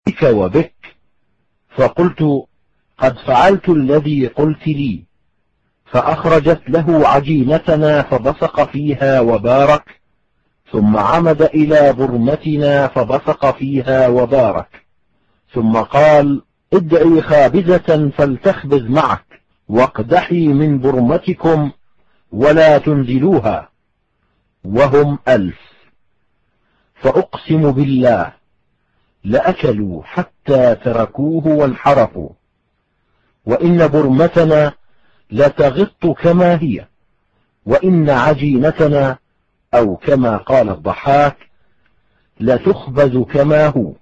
بك وبك. فقلت: قد فعلت الذي قلت لي. فأخرجت له عجينتنا فبصق فيها وبارك، ثم عمد إلى برمتنا فبصق فيها وبارك، ثم قال: ادعي خابزة فلتخبز معك، واقدحي من برمتكم ولا تنزلوها، وهم 1000. فأقسم بالله لأكلوا حتى تركوه وانحرفوا، وإن برمتنا لتغط كما هي، وإن عجينتنا، أو كما قال الضحاك، لتخبز كما هو.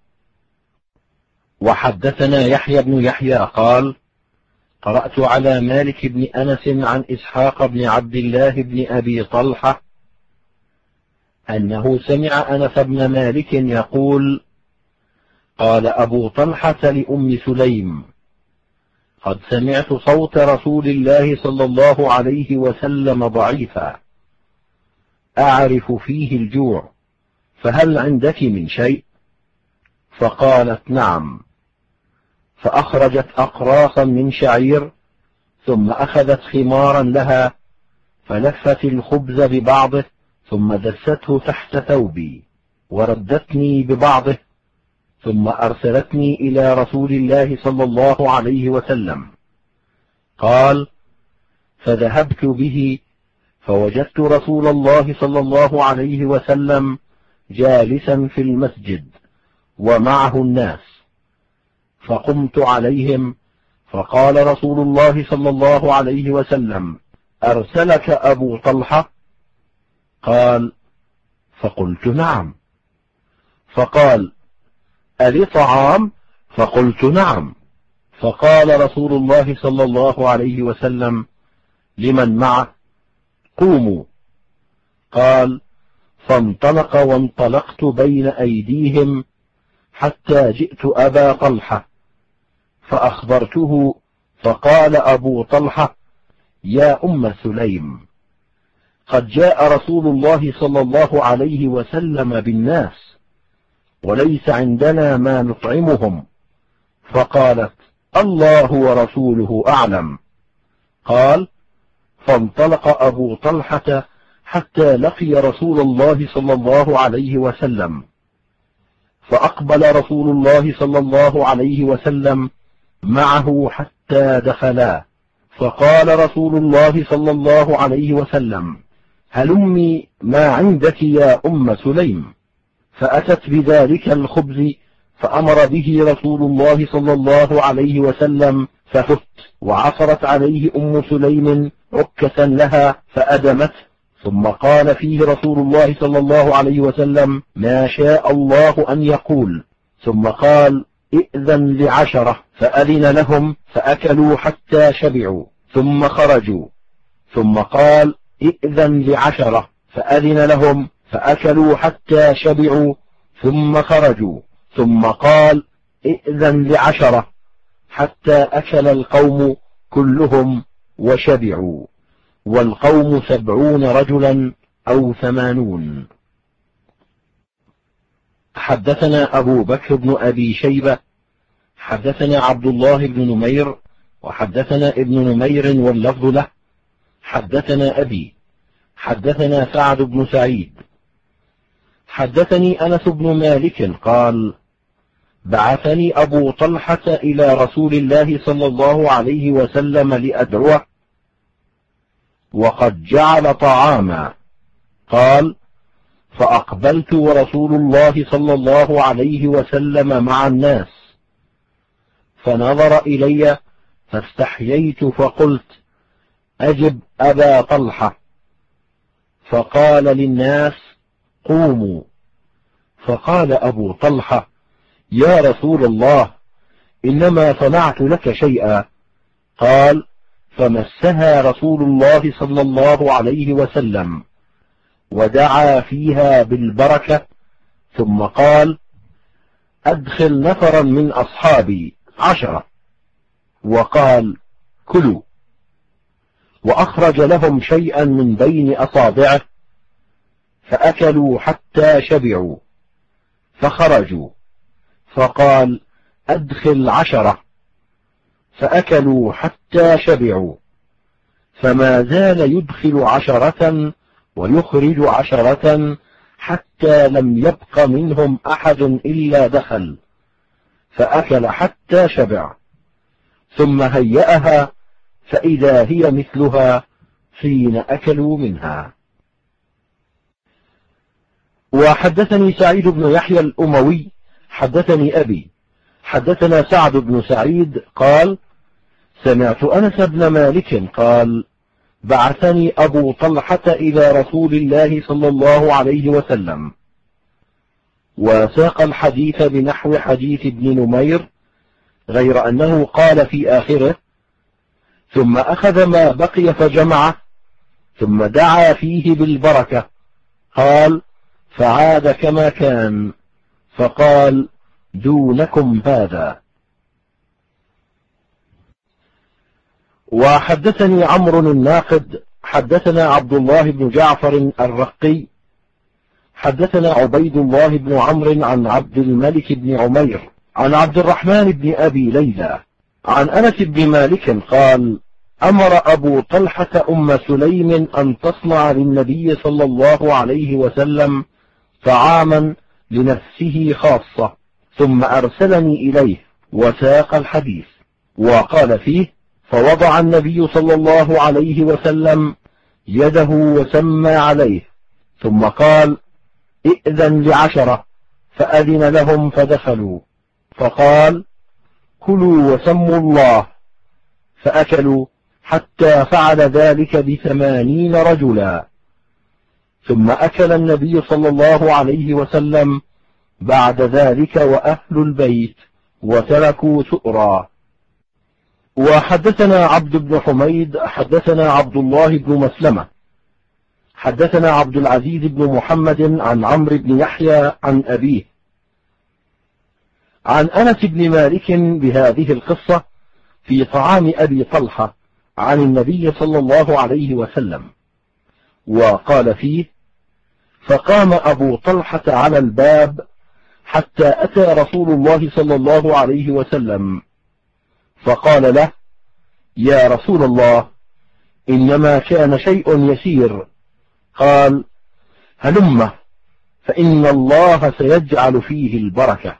وحدثنا يحيى بن يحيى قال: قرأت على مالك بن أنس عن إسحاق بن عبد الله بن أبي طلحة أنه سمع أنس بن مالك يقول: قال أبو طلحة لأم سليم: قد سمعت صوت رسول الله صلى الله عليه وسلم ضعيفا، أعرف فيه الجوع، فهل عندك من شيء؟ فقالت: نعم. فأخرجت أقراصا من شعير، ثم أخذت خمارا لها فلفت الخبز ببعضه، ثم دسته تحت ثوبي وردتني ببعضه، ثم أرسلتني إلى رسول الله صلى الله عليه وسلم. قال: فذهبت به فوجدت رسول الله صلى الله عليه وسلم جالسا في المسجد ومعه الناس، فقمت عليهم، فقال رسول الله صلى الله عليه وسلم: أرسلك أبو طلحة؟ قال: فقلت: نعم. فقال: ألي طعام؟ فقلت: نعم. فقال رسول الله صلى الله عليه وسلم لمن معه: قوموا. قال: فانطلق وانطلقت بين أيديهم حتى جئت أبا طلحة فأخبرته، فقال أبو طلحة: يا أم سليم، قد جاء رسول الله صلى الله عليه وسلم بالناس، وليس عندنا ما نطعمهم. فقالت: الله ورسوله أعلم. قال: فانطلق أبو طلحة حتى لقي رسول الله صلى الله عليه وسلم، فأقبل رسول الله صلى الله عليه وسلم معه حتى دخلا، فقال رسول الله صلى الله عليه وسلم: هلمي ما عندك يا أم سليم. فأتت بذلك الخبز، فأمر به رسول الله صلى الله عليه وسلم ففت، وعصرت عليه أم سليم عكة لها فأدمته، ثم قال فيه رسول الله صلى الله عليه وسلم: ما شاء الله أن يقول. ثم قال: ائذن ل10، فأذن لهم فأكلوا حتى شبعوا ثم خرجوا. ثم قال: ائذن ل10، فأذن لهم فأكلوا حتى شبعوا ثم خرجوا. ثم قال: ائذن ل10، حتى أكل القوم كلهم وشبعوا، والقوم 70 رجلا أو 80. حدثنا أبو بكر بن أبي شيبة حدثنا عبد الله بن نمير وحدثنا ابن نمير واللفظ له حدثنا أبي حدثنا سعد بن سعيد حدثني أنس بن مالك قال: بعثني أبو طلحة إلى رسول الله صلى الله عليه وسلم لأدعوه، وقد جعل طعاما. قال: فأقبلت ورسول الله صلى الله عليه وسلم مع الناس، فنظر إلي فاستحييت فقلت: أجب أبا طلحة. فقال للناس: قوموا. فقال أبو طلحة: يا رسول الله، إنما صنعت لك شيئا. قال: فمسها رسول الله صلى الله عليه وسلم ودعا فيها بالبركة، ثم قال: أدخل نفرا من أصحابي 10، وقال: كلوا. وأخرج لهم شيئا من بين أصابعه فأكلوا حتى شبعوا، فخرجوا، فقال: أدخل 10. فأكلوا حتى شبعوا، فما زال يدخل 10 ويخرج 10 حتى لم يبق منهم أحد إلا دخل، فأكل حتى شبع، ثم هيأها فإذا هي مثلها حين أكلوا منها. وحدثني سعيد بن يحيى الأموي حدثني أبي حدثنا سعد بن سعيد قال: سمعت أنس بن مالك قال: بعثني أبو طلحة إلى رسول الله صلى الله عليه وسلم، وساق الحديث بنحو حديث ابن نمير، غير أنه قال في آخره: ثم أخذ ما بقي فجمعه، ثم دعا فيه بالبركة، قال: فعاد كما كان، فقال: دونكم هذا. وحدثني عمرو الناقد حدثنا عبد الله بن جعفر الرقي حدثنا عبيد الله بن عمرو عن عبد الملك بن عمير عن عبد الرحمن بن أبي ليلى عن أنس بن مالك قال: أمر أبو طلحة أم سليم أن تصنع للنبي صلى الله عليه وسلم طعاما لنفسه خاصة، ثم أرسلني إليه، وساق الحديث، وقال فيه: فوضع النبي صلى الله عليه وسلم يده وسمى عليه، ثم قال: ائذن ل10، فأذن لهم فدخلوا، فقال: كلوا وسموا الله، فأكلوا حتى فعل ذلك ب80 رجلا، ثم أكل النبي صلى الله عليه وسلم بعد ذلك وأهل البيت، وتركوا سؤرا. وحدثنا عبد بن حميد حدثنا عبد الله بن مسلمة حدثنا عبد العزيز بن محمد عن عمرو بن يحيى عن أبيه عن أنس بن مالك بهذه القصة في طعام أبي طلحة عن النبي صلى الله عليه وسلم، وقال فيه: فقام أبو طلحة على الباب حتى أتى رسول الله صلى الله عليه وسلم، فقال له: يا رسول الله، إنما كان شيء يسير. قال: هلمه، فإن الله سيجعل فيه البركة.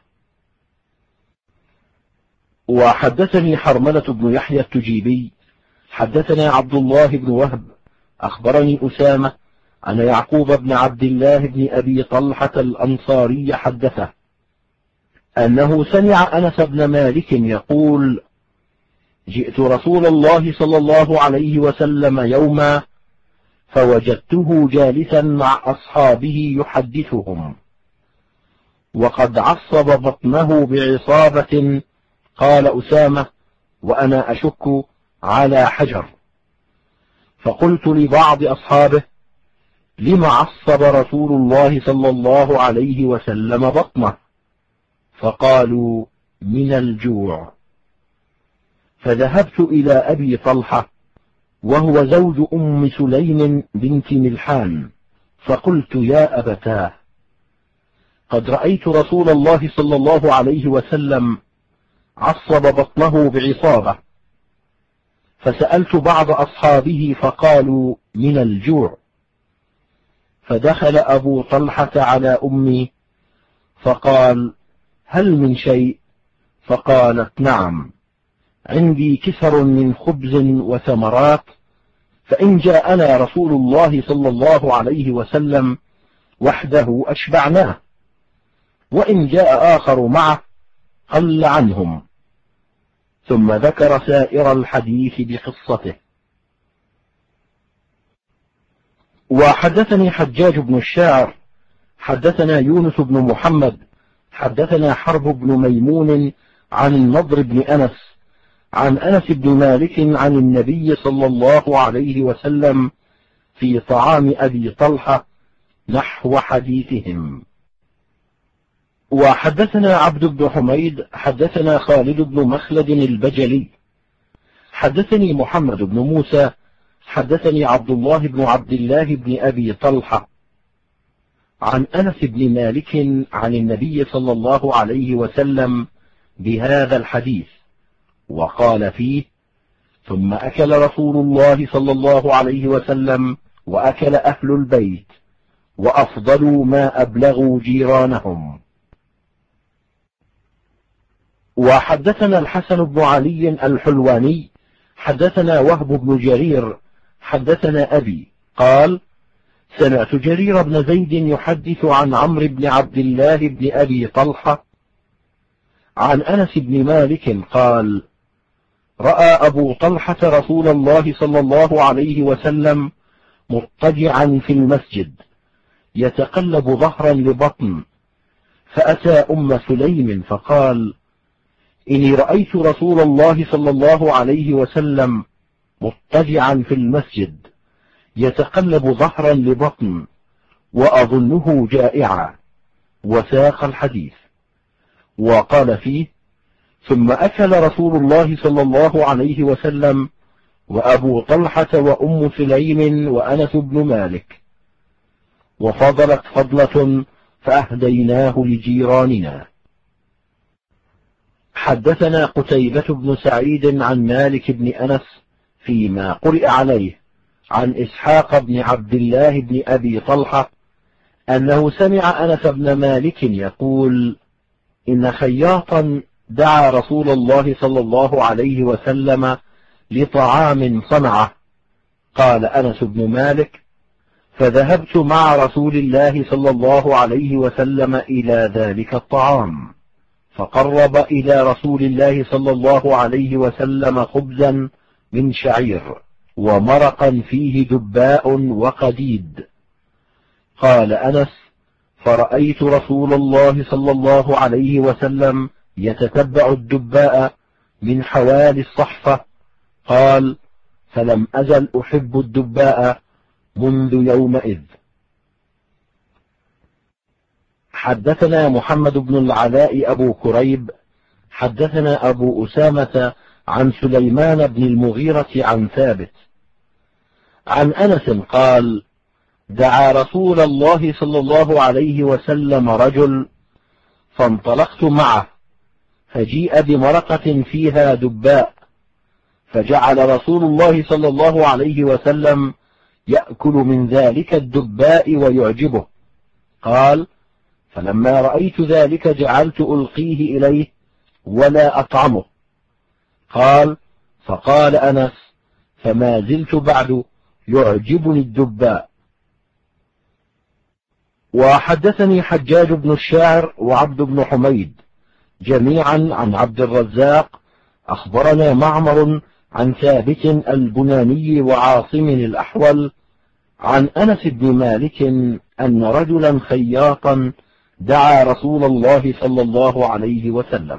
وحدثني حرملة بن يحيى التجيبي حدثنا عبد الله بن وهب أخبرني أسامة أن يعقوب بن عبد الله بن أبي طلحة الأنصاري حدثه أنه سمع أنس بن مالك يقول: جئت رسول الله صلى الله عليه وسلم يوما، فوجدته جالسا مع أصحابه يحدثهم، وقد عصب بطنه بعصابة. قال أسامة وأنا أشك على حجر، فقلت لبعض أصحابه: لم عصب رسول الله صلى الله عليه وسلم بطنه؟ فقالوا: من الجوع. فذهبت إلى أبي طلحة وهو زوج أم سليم بنت ملحان، فقلت: يا أبتاه، قد رأيت رسول الله صلى الله عليه وسلم عصب بطنه بعصابة. فسألت بعض أصحابه فقالوا: من الجوع. فدخل أبو طلحة على أمي فقال: هل من شيء؟ فقالت: نعم، عندي كسر من خبز وثمرات، فإن جاءنا رسول الله صلى الله عليه وسلم وحده أشبعناه، وإن جاء آخر معه قل عنهم. ثم ذكر سائر الحديث بقصته. وحدثني حجاج بن الشاعر حدثنا يونس بن محمد حدثنا حرب بن ميمون عن النضر بن أنس عن أنس بن مالك عن النبي صلى الله عليه وسلم في طعام أبي طلحة نحو حديثهم. وحدثنا عبد بن حميد حدثنا خالد بن مخلد البجلي حدثني محمد بن موسى حدثني عبد الله بن عبد الله بن أبي طلحة عن أنس بن مالك عن النبي صلى الله عليه وسلم بهذا الحديث، وقال فيه: ثم أكل رسول الله صلى الله عليه وسلم وأكل أهل البيت، وأفضلوا ما أبلغوا جيرانهم. وحدثنا الحسن بن علي الحلواني حدثنا وهب بن جرير حدثنا أبي قال: سمعت جرير بن زيد يحدث عن عمرو بن عبد الله بن أبي طلحة عن أنس بن مالك قال: رأى أبو طلحة رسول الله صلى الله عليه وسلم مضطجعا في المسجد يتقلب ظهرا لبطن، فأتى أم سليم فقال: إني رأيت رسول الله صلى الله عليه وسلم مضطجعا في المسجد يتقلب ظهرا لبطن، وأظنه جائعا، وساق الحديث. وقال فيه: ثم أكل رسول الله صلى الله عليه وسلم وأبو طلحة وأم سليم وأنس بن مالك، وفضلت فضلة فأهديناه لجيراننا. حدثنا قتيبة بن سعيد عن مالك بن أنس فيما قرئ عليه عن إسحاق بن عبد الله بن أبي طلحة أنه سمع أنس بن مالك يقول: إن خياطا دعا رسول الله صلى الله عليه وسلم لطعام صنعه. قال أنس بن مالك: فذهبت مع رسول الله صلى الله عليه وسلم إلى ذلك الطعام، فقرب إلى رسول الله صلى الله عليه وسلم خبزا من شعير ومرقا فيه دباء وقديد. قال أنس: فرأيت رسول الله صلى الله عليه وسلم يتتبع الدباء من حوالي الصحفة. قال: فلم أزل أحب الدباء منذ يومئذ. حدثنا محمد بن العلاء أبو كريب حدثنا أبو أسامة عن سليمان بن المغيرة عن ثابت عن أنس قال: دعا رسول الله صلى الله عليه وسلم رجل، فانطلقت معه، فجيء بمرقة فيها دباء، فجعل رسول الله صلى الله عليه وسلم يأكل من ذلك الدباء ويعجبه. قال: فلما رأيت ذلك جعلت ألقيه إليه ولا أطعمه. قال: فقال أنس: فما زلت بعد يعجبني الدباء. وحدثني حجاج بن الشاعر وعبد بن حميد جميعا عن عبد الرزاق أخبرنا معمر عن ثابت البناني وعاصم الأحول عن أنس بن مالك أن رجلا خياطا دعا رسول الله صلى الله عليه وسلم.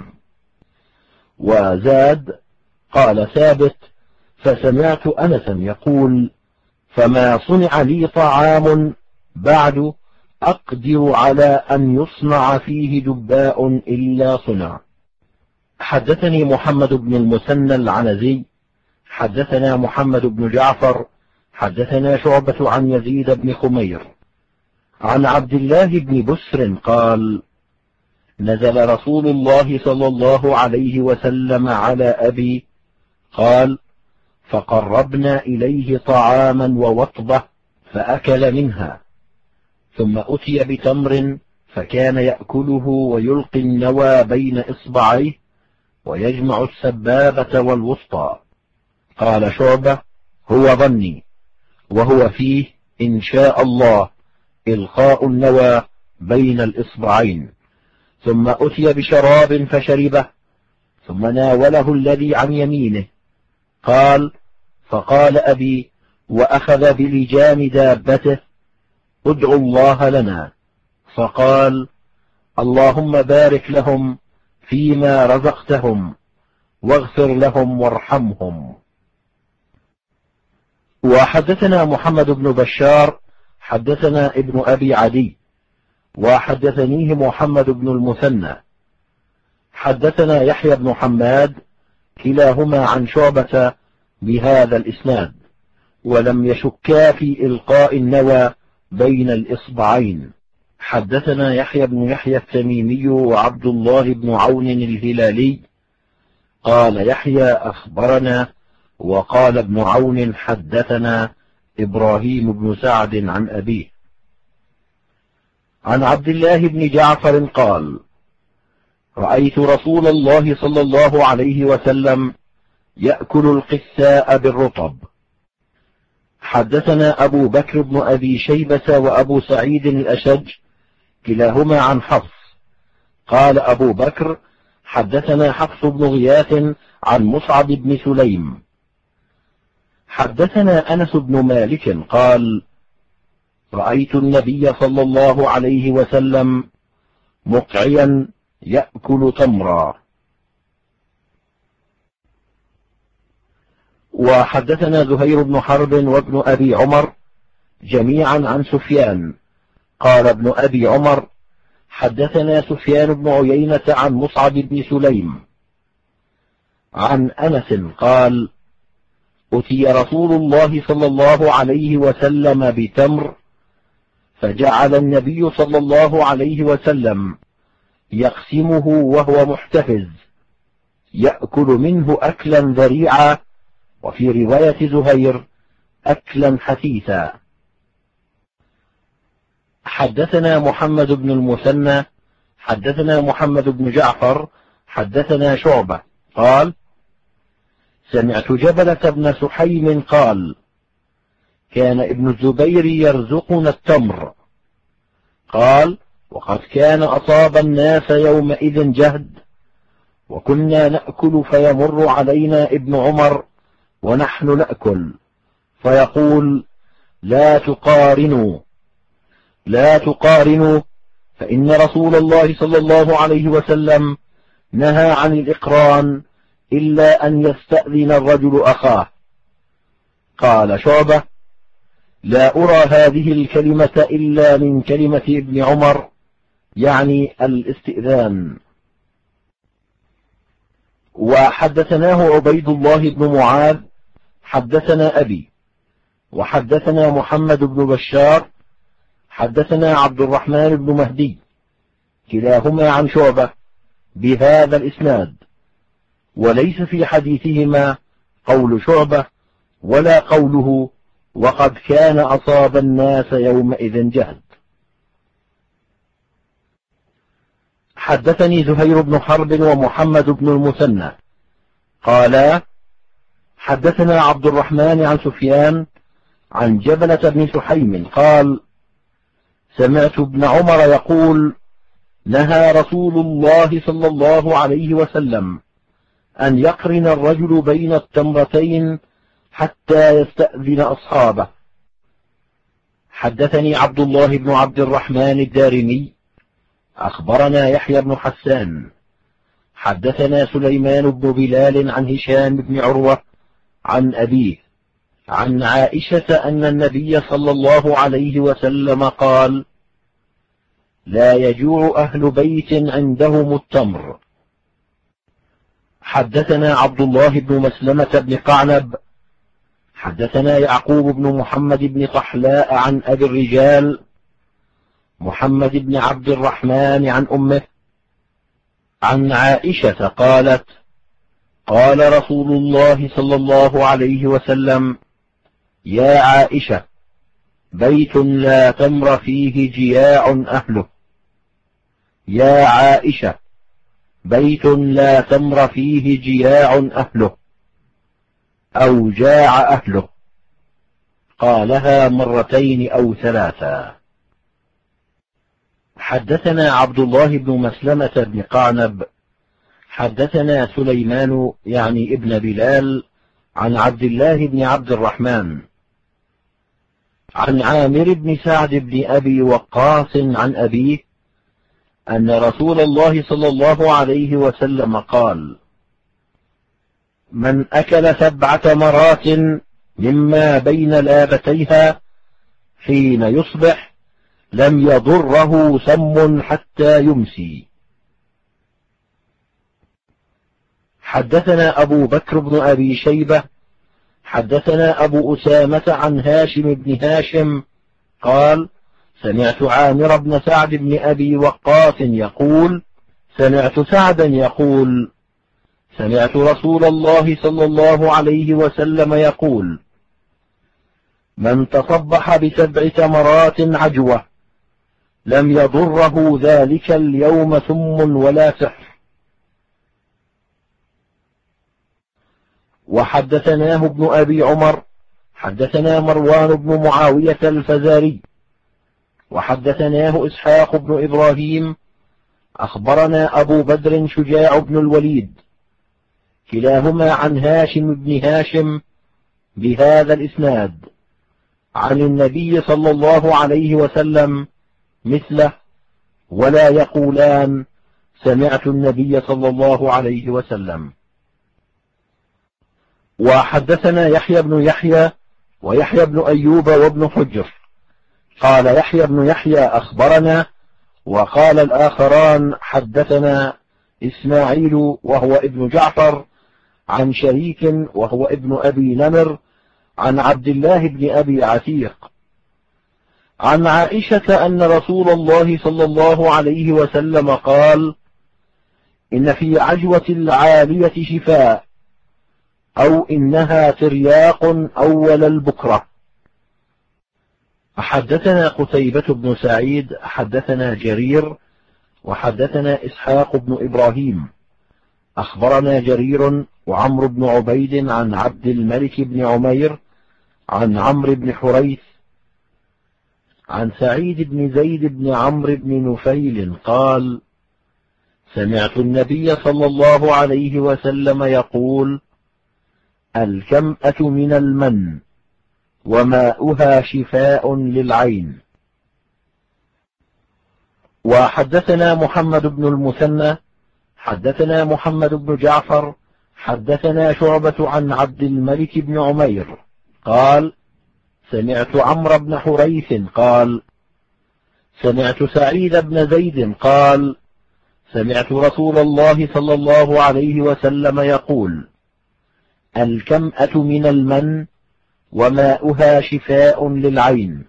وزاد: قال ثابت: فسمعت أنسا يقول: فما صنع لي طعام بعد أقدر على أن يصنع فيه دباء إلا صنع. حدثني محمد بن المثنى العنزي حدثنا محمد بن جعفر حدثنا شعبة عن يزيد بن خمير عن عبد الله بن بسر قال: نزل رسول الله صلى الله عليه وسلم على أبي. قال: فقربنا إليه طعاما ووطبة فأكل منها، ثم أتي بتمر فكان يأكله ويلقي النوى بين إصبعيه ويجمع السبابة والوسطى. قال شعبة: هو ظني، وهو فيه إن شاء الله إلقاء النوى بين الإصبعين. ثم أتي بشراب فشربه، ثم ناوله الذي عن يمينه. قال: فقال أبي وأخذ بلجام دابته: ادعوا الله لنا. فقال: اللهم بارك لهم فيما رزقتهم، واغفر لهم وارحمهم. وحدثنا محمد بن بشار حدثنا ابن أبي عدي وحدثنيه محمد بن المثنى حدثنا يحيى بن حماد كلاهما عن شعبة بهذا الإسناد، ولم يشكا في إلقاء النوى بين الإصبعين. حدثنا يحيى بن يحيى التميمي وعبد الله بن عون الهلالي قال يحيى أخبرنا، وقال ابن عون حدثنا إبراهيم بن سعد عن أبيه عن عبد الله بن جعفر قال رأيت رسول الله صلى الله عليه وسلم يأكل القثاء بالرطب. حدثنا أبو بكر بن أبي شيبة وأبو سعيد الأشج كلاهما عن حفص قال أبو بكر حدثنا حفص بن غياث عن مصعب بن سليم. حدثنا أنس بن مالك قال رأيت النبي صلى الله عليه وسلم مقعيا يأكل تمرا. وحدثنا زهير بن حرب وابن أبي عمر جميعا عن سفيان قال ابن أبي عمر حدثنا سفيان بن عيينة عن مصعب بن سليم عن أنس قال أتي رسول الله صلى الله عليه وسلم بتمر، فجعل النبي صلى الله عليه وسلم يقسمه وهو محتفز يأكل منه أكلا ذريعا، وفي رواية زهير أكلا حثيثا. حدثنا محمد بن المثنى حدثنا محمد بن جعفر حدثنا شعبة قال سمعت جبلة بن سحيم قال كان ابن الزبير يرزقنا التمر. قال وقد كان أصاب الناس يومئذ جهد، وكنا نأكل فيمر علينا ابن عمر ونحن نأكل فيقول لا تقارنوا فإن رسول الله صلى الله عليه وسلم نهى عن الإقران إلا أن يستأذن الرجل أخاه. قال شعبة لا أرى هذه الكلمة إلا من كلمة ابن عمر، يعني الاستئذان. وحدثناه عبيد الله بن معاذ حدثنا أبي وحدثنا محمد بن بشار حدثنا عبد الرحمن بن مهدي كلاهما عن شعبة بهذا الإسناد، وليس في حديثهما قول شعبة ولا قوله وقد كان أصاب الناس يومئذ جهد. حدثني زهير بن حرب ومحمد بن المثنى قالا حدثنا عبد الرحمن عن سفيان عن جبلة بن سحيم قال سمعت ابن عمر يقول نهى رسول الله صلى الله عليه وسلم أن يقرن الرجل بين التمرتين حتى يستأذن أصحابه. حدثني عبد الله بن عبد الرحمن الدارمي أخبرنا يحيى بن حسان حدثنا سليمان بن بلال عن هشام بن عروة عن أبيه عن عائشة أن النبي صلى الله عليه وسلم قال لا يجوع أهل بيت عندهم التمر. حدثنا عبد الله بن مسلمة بن قعنب حدثنا يعقوب بن محمد بن طحلاء عن أبي الرجال محمد بن عبد الرحمن عن أمه عن عائشة قالت قال رسول الله صلى الله عليه وسلم يا عائشة بيت لا تمر فيه جياع أهله. يا عائشة بيت لا تمر فيه جياع أهله أو جاع أهله. قالها مرتين أو ثلاثا. حدثنا عبد الله بن مسلمة بن قعنب حدثنا سليمان يعني ابن بلال عن عبد الله بن عبد الرحمن عن عامر بن سعد بن أبي وقاص عن أبيه أن رسول الله صلى الله عليه وسلم قال من أكل 7 تمرات مما بين لابتيها حين يصبح لم يضره سم حتى يمسي. حدثنا أبو بكر بن أبي شيبة حدثنا أبو أسامة عن هاشم بن هاشم قال سمعت عامر بن سعد بن أبي وقاص يقول: سمعت سعدا يقول: سمعت رسول الله صلى الله عليه وسلم يقول: من تصبح ب7 تمرات عجوة لم يضره ذلك اليوم سم ولا سحر. وحدثناه ابن أبي عمر حدثنا مروان بن معاوية الفزاري وحدثناه إسحاق بن إبراهيم أخبرنا أبو بدر شجاع بن الوليد كلاهما عن هاشم بن هاشم بهذا الإسناد عن النبي صلى الله عليه وسلم مثله، ولا يقولان سمعت النبي صلى الله عليه وسلم. وحدثنا يحيى بن يحيى ويحيى بن أيوب وابن حجر. قال يحيى بن يحيى أخبرنا، وقال الآخران حدثنا إسماعيل وهو ابن جعفر عن شريك وهو ابن أبي نمر عن عبد الله بن أبي عتيق عن عائشة أن رسول الله صلى الله عليه وسلم قال: إن في عجوة العالية شفاء، أو إنها ترياق أول البكرة. حدثنا قتيبة بن سعيد حدثنا جرير وحدثنا إسحاق بن إبراهيم أخبرنا جرير وعمرو بن عبيد عن عبد الملك بن عمير عن عمرو بن حريث عن سعيد بن زيد بن عمرو بن نفيل قال: سمعت النبي صلى الله عليه وسلم يقول: الكمأة من المن وماؤها شفاء للعين. وحدثنا محمد بن المثنى حدثنا محمد بن جعفر حدثنا شعبة عن عبد الملك بن عمير قال: سمعت عمرو بن حريث قال: سمعت سعيد بن زيد قال: سمعت رسول الله صلى الله عليه وسلم يقول: الكمأة من المن وماؤها شفاء للعين.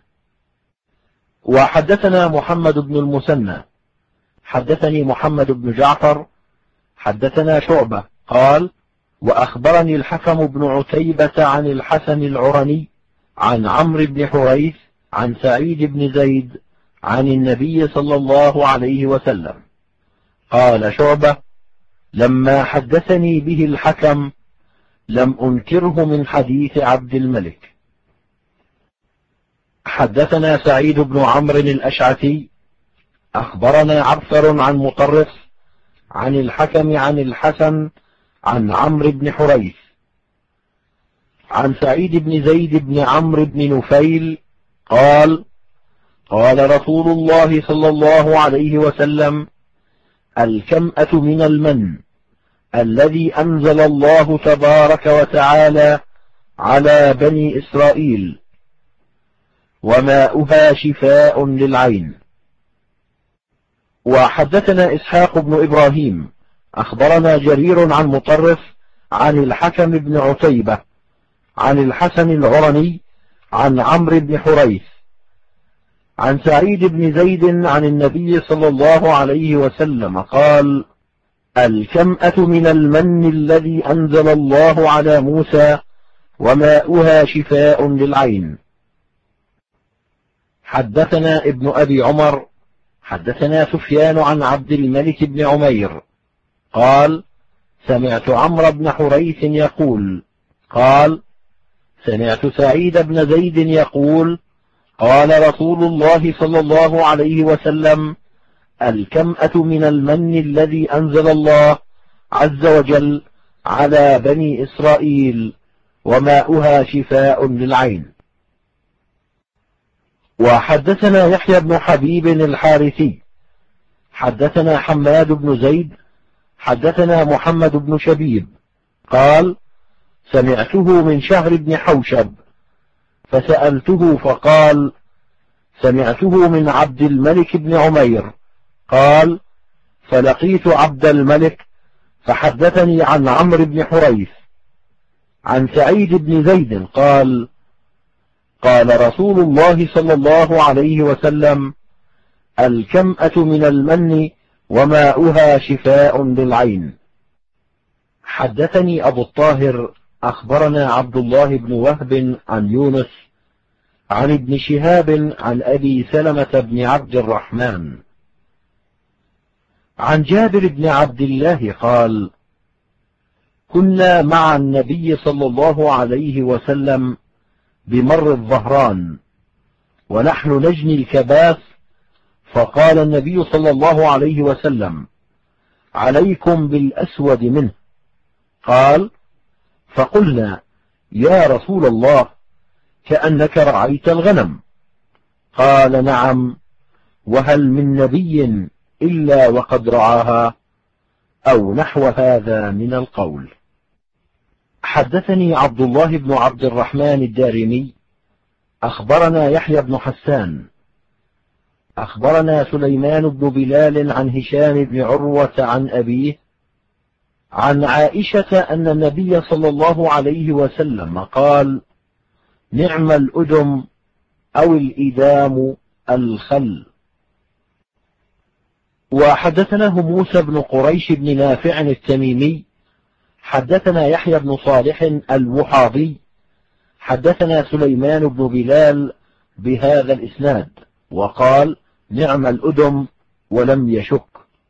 وحدثنا محمد بن المثنى حدثني محمد بن جعفر حدثنا شعبة قال: وأخبرني الحكم بن عتيبة عن الحسن العرني عن عمرو بن حريث عن سعيد بن زيد عن النبي صلى الله عليه وسلم. قال شعبة: لما حدثني به الحكم لم أنكره من حديث عبد الملك. حدثنا سعيد بن عمرو الأشعثي أخبرنا عبثر عن مطرف عن الحكم عن الحسن عن عمرو بن حريث عن سعيد بن زيد بن عمرو بن نفيل قال: قال رسول الله صلى الله عليه وسلم: الكمأة من المن الذي أنزل الله تبارك وتعالى على بني إسرائيل، وماؤها شفاء للعين. وحدثنا إسحاق بن إبراهيم أخبرنا جرير عن مطرف عن الحكم بن عتيبة عن الحسن العرني عن عمرو بن حريث عن سعيد بن زيد عن النبي صلى الله عليه وسلم قال: الكمأة من المن الذي أنزل الله على موسى، وماؤها شفاء للعين. حدثنا ابن أبي عمر حدثنا سفيان عن عبد الملك بن عمير قال: سمعت عمرو بن حريث يقول: قال: سمعت سعيد بن زيد يقول: قال رسول الله صلى الله عليه وسلم: الكمأة من المن الذي أنزل الله عز وجل على بني إسرائيل، وماؤها شفاء للعين. وحدثنا يحيى بن حبيب الحارثي حدثنا حماد بن زيد حدثنا محمد بن شبيب قال: سمعته من شهر بن حوشب فسألته فقال: سمعته من عبد الملك بن عمير قال: فلقيت عبد الملك فحدثني عن عمرو بن حريث عن سعيد بن زيد قال: قال رسول الله صلى الله عليه وسلم: الكمأة من المن وماؤها شفاء للعين. حدثني أبو الطاهر أخبرنا عبد الله بن وهب عن يونس عن ابن شهاب عن أبي سلمة بن عبد الرحمن عن جابر بن عبد الله قال: كنا مع النبي صلى الله عليه وسلم بمر الظهران ونحن نجني الكباس، فقال النبي صلى الله عليه وسلم: عليكم بالأسود منه. قال: فقلنا: يا رسول الله، كأنك رعيت الغنم. قال: نعم، وهل من نبي إلا وقد رعاها، أو نحو هذا من القول. حدثني عبد الله بن عبد الرحمن الدارمي أخبرنا يحيى بن حسان أخبرنا سليمان بن بلال عن هشام بن عروة عن أبيه عن عائشة أن النبي صلى الله عليه وسلم قال: نعم الأدم أو الإدام الخل. وحدثناه موسى بن قريش بن نافع التميمي حدثنا يحيى بن صالح الوحاضي حدثنا سليمان بن بلال بهذا الإسناد، وقال: نعم الأدم، ولم يشك.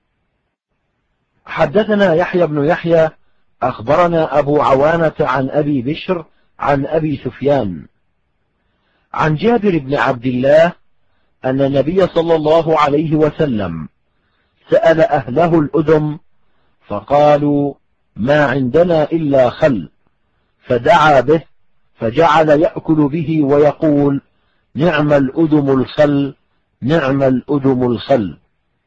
حدثنا يحيى بن يحيى أخبرنا أبو عوانة عن أبي بشر عن أبي سفيان عن جابر بن عبد الله أن النبي صلى الله عليه وسلم سأل أهله الأدم فقالوا: ما عندنا إلا خل، فدعا به فجعل يأكل به ويقول: نعم الأدم الخل، نعم الأدم الخل.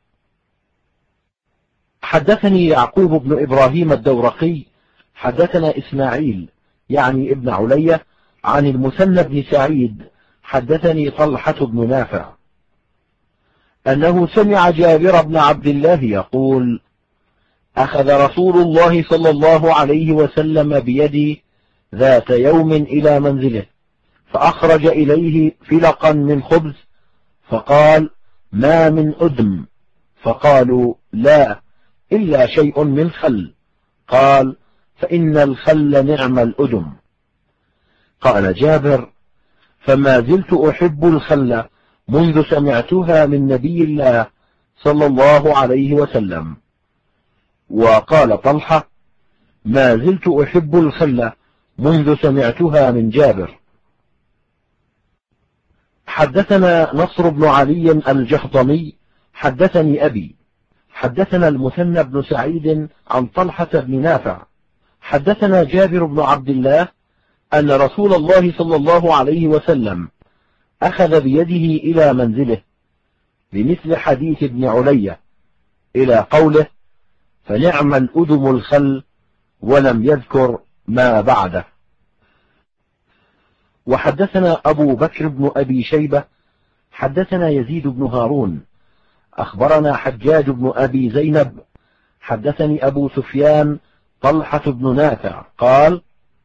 حدثني يعقوب بن إبراهيم الدورقي حدثنا إسماعيل يعني ابن علية عن المثنى بن سعيد حدثني طلحة بن نافع أنه سمع جابر بن عبد الله يقول: أخذ رسول الله صلى الله عليه وسلم بيدي ذات يوم إلى منزله، فأخرج إليه فلقا من خبز، فقال: ما من أدم؟ فقالوا: لا، إلا شيء من خل. قال: فإن الخل نعم الأدم. قال جابر: فما زلت أحب الخل منذ سمعتها من نبي الله صلى الله عليه وسلم. وقال طلحة: ما زلت أحب الخل منذ سمعتها من جابر. حدثنا نصر بن علي الجهضمي حدثني أبي حدثنا المثنى بن سعيد عن طلحة بن نافع حدثنا جابر بن عبد الله أن رسول الله صلى الله عليه وسلم أخذ بيده إلى منزله بمثل حديث ابن علية إلى قوله: فنعم الأدم الخل، ولم يذكر ما بعده. وحدثنا أبو بكر بن أبي شيبة حدثنا يزيد بن هارون أخبرنا حجاج بن أبي زينب حدثني أبو سفيان طلحة بن نافع قال: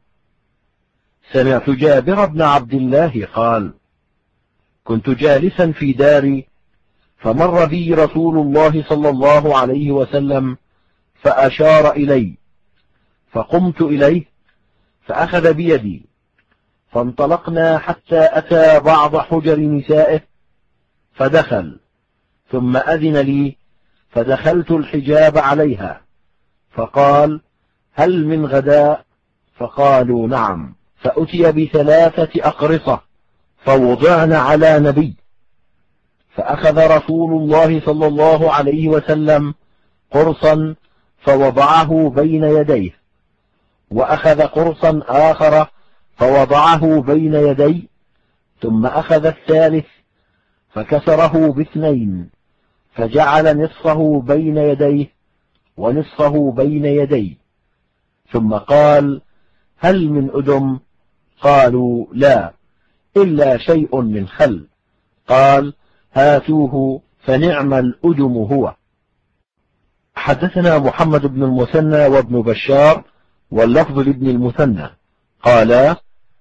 سمعت جابر بن عبد الله قال: كنت جالسا في داري، فمر بي رسول الله صلى الله عليه وسلم فأشار إلي، فقمت إليه فأخذ بيدي، فانطلقنا حتى أتى بعض حجر نسائه فدخل، ثم أذن لي فدخلت الحجاب عليها، فقال: هل من غداء؟ فقالوا: نعم. فأتي بثلاثة أقرصة فوضعن على نبي، فأخذ رسول الله صلى الله عليه وسلم قرصا فوضعه بين يديه، وأخذ قرصا آخر فوضعه بين يدي، ثم أخذ الثالث فكسره باثنين، فجعل نصفه بين يديه ونصفه بين يدي، ثم قال: هل من أدم؟ قالوا: لا، إلا شيء من خل. قال: هاتوه، فنعم الأدم هو. حدثنا محمد بن المثنى وابن بشار واللفظ لابن المثنى قالا: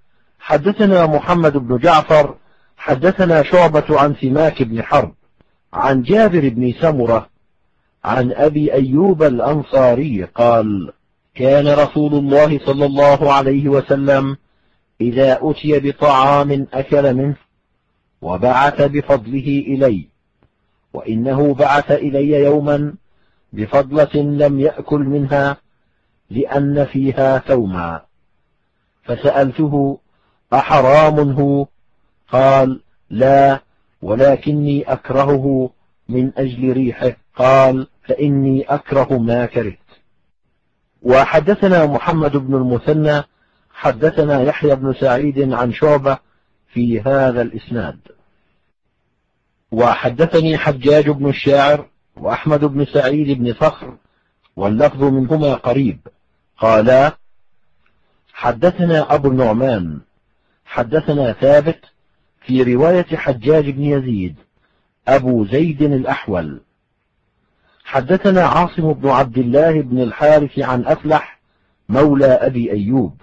حدثنا محمد بن جعفر حدثنا شعبة عن سماك بن حرب عن جابر بن سمرة عن أبي أيوب الأنصاري قال: كان رسول الله صلى الله عليه وسلم إذا أتي بطعام أكل منه وبعث بفضله إلي، وإنه بعث إلي يوما بفضلة لم يأكل منها لأن فيها ثوما، فسألته: أحرام هو؟ قال: لا، ولكني أكرهه من أجل ريحه. قال: فإني أكره ما كرهت. وحدثنا محمد بن المثنى حدثنا يحيى بن سعيد عن شعبة في هذا الإسناد. وحدثني حجاج بن الشاعر وأحمد بن سعيد بن صخر واللفظ منهما قريب قالا: حدثنا أبو النعمان حدثنا ثابت في رواية حجاج بن يزيد أبو زيد الأحول. حدثنا عاصم بن عبد الله بن الحارث عن أفلح مولى أبي أيوب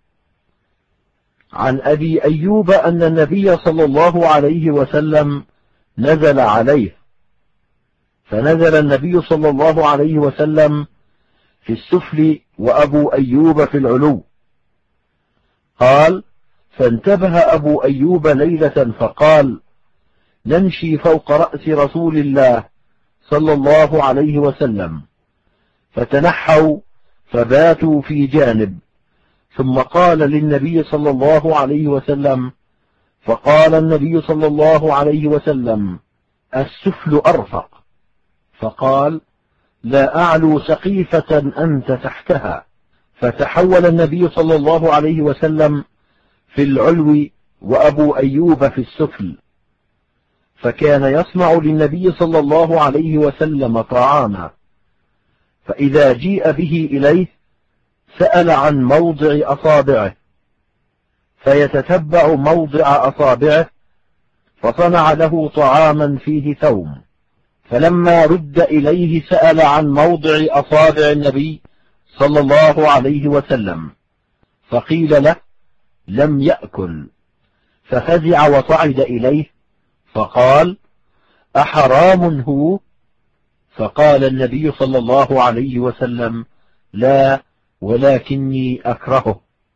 عن أبي أيوب أن النبي صلى الله عليه وسلم نزل عليه، فنزل النبي صلى الله عليه وسلم في السفل وأبو أيوب في العلو. قال: فانتبه أبو أيوب ليلة فقال: نمشي فوق رأس رسول الله صلى الله عليه وسلم، فتنحوا فباتوا في جانب، ثم قال للنبي صلى الله عليه وسلم، فقال النبي صلى الله عليه وسلم: السفل أرفق. فقال: لا أعلو سقيفة أنت تحتها. فتحول النبي صلى الله عليه وسلم في العلو وأبو أيوب في السفل، فكان يصنع للنبي صلى الله عليه وسلم طعاما، فإذا جيء به إليه سأل عن موضع أصابعه، فيتتبع موضع أصابعه، فصنع له طعاما فيه ثوم، فلما رد إليه سأل عن موضع أصابع النبي صلى الله عليه وسلم، فقيل له: لم يأكل، ففزع وصعد إليه فقال: أحرام هو؟ فقال النبي صلى الله عليه وسلم: لا، ولكني أكرهه.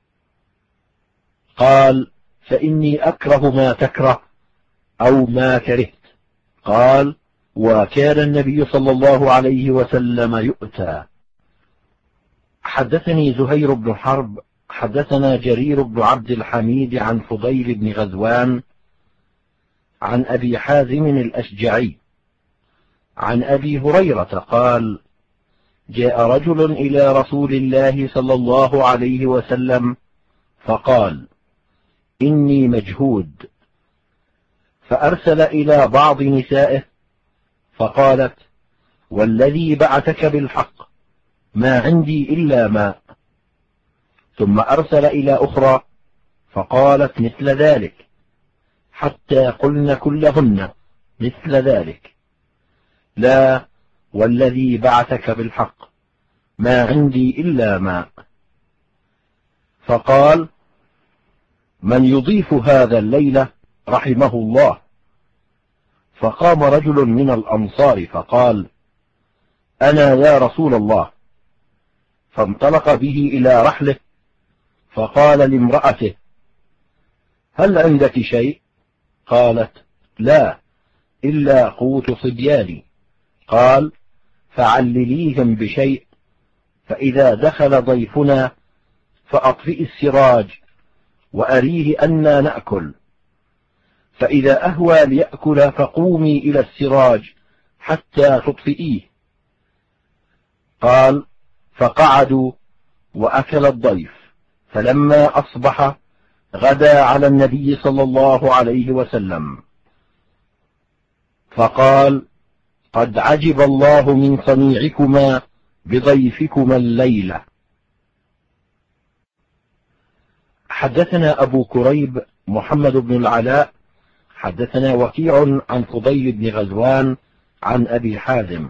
قال: فإني أكره ما تكره أو ما كرهت. قال: وكان النبي صلى الله عليه وسلم يؤتى. حدثني زهير بن حرب حدثنا جرير بن عبد الحميد عن فضيل بن غزوان عن أبي حازم الأشجعي عن أبي هريرة قال: جاء رجل إلى رسول الله صلى الله عليه وسلم فقال: إني مجهود، فأرسل إلى بعض نسائه فقالت: والذي بعثك بالحق ما عندي إلا ماء. ثم أرسل إلى أخرى فقالت مثل ذلك، حتى قلن كلهن مثل ذلك: لا، والذي بعثك بالحق ما عندي إلا ماء. فقال: من يضيف هذا الليلة رحمه الله. فقام رجل من الأنصار فقال: أنا يا رسول الله. فانطلق به إلى رحله، فقال لامرأته: هل عندك شيء؟ قالت: لا، إلا قوت صبياني. قال: فعلليهم بشيء، فإذا دخل ضيفنا فأطفئ السراج وأريه أنا نأكل، فإذا أهوى ليأكل فقومي إلى السراج حتى تطفئيه. قال: فقعدوا وأكل الضيف، فلما أصبح غدا على النبي صلى الله عليه وسلم، فقال: قد عجب الله من صنيعكما بضيفكما الليلة. حدثنا أبو كريب محمد بن العلاء حدثنا وكيع عن فضيل بن غزوان عن أبي حازم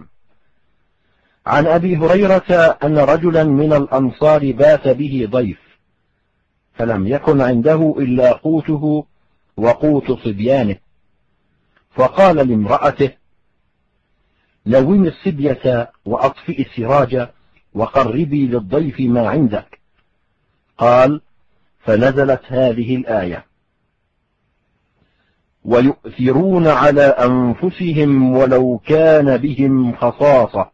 عن أبي هريرة أن رجلا من الأنصار بات به ضيف، فلم يكن عنده إلا قوته وقوت صبيانه، فقال لامرأته: نومي الصبية وأطفئي السراج وقربي للضيف ما عندك. قال: فنزلت هذه الآية: ويؤثرون على أنفسهم ولو كان بهم خصاصة.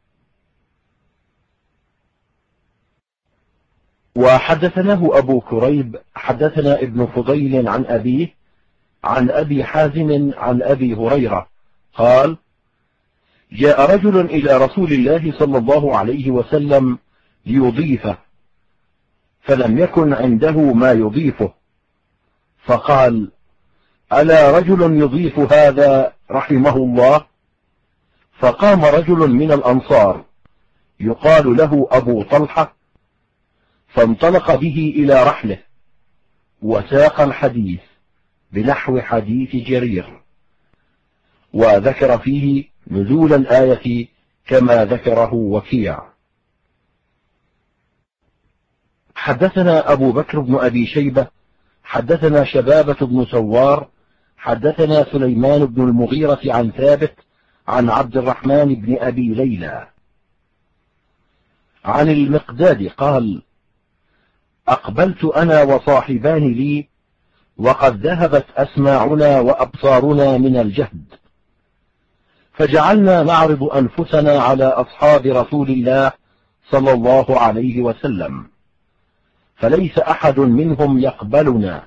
وحدثناه أبو كريب حدثنا ابن فضيل عن أبيه عن أبي حازم عن أبي هريرة قال: جاء رجل إلى رسول الله صلى الله عليه وسلم ليضيفه، فلم يكن عنده ما يضيفه، فقال: ألا رجل يضيف هذا رحمه الله؟ فقام رجل من الأنصار يقال له أبو طلحة، فانطلق به إلى رحله، وساق الحديث بنحو حديث جرير، وذكر فيه نزول الآية كما ذكره وكيع. حدثنا أبو بكر بن أبي شيبة حدثنا شبابة بن سوار حدثنا سليمان بن المغيرة عن ثابت عن عبد الرحمن بن أبي ليلى عن المقداد قال: أقبلت أنا وصاحبان لي وقد ذهبت أسماعنا وأبصارنا من الجهد، فجعلنا نعرض أنفسنا على أصحاب رسول الله صلى الله عليه وسلم، فليس أحد منهم يقبلنا،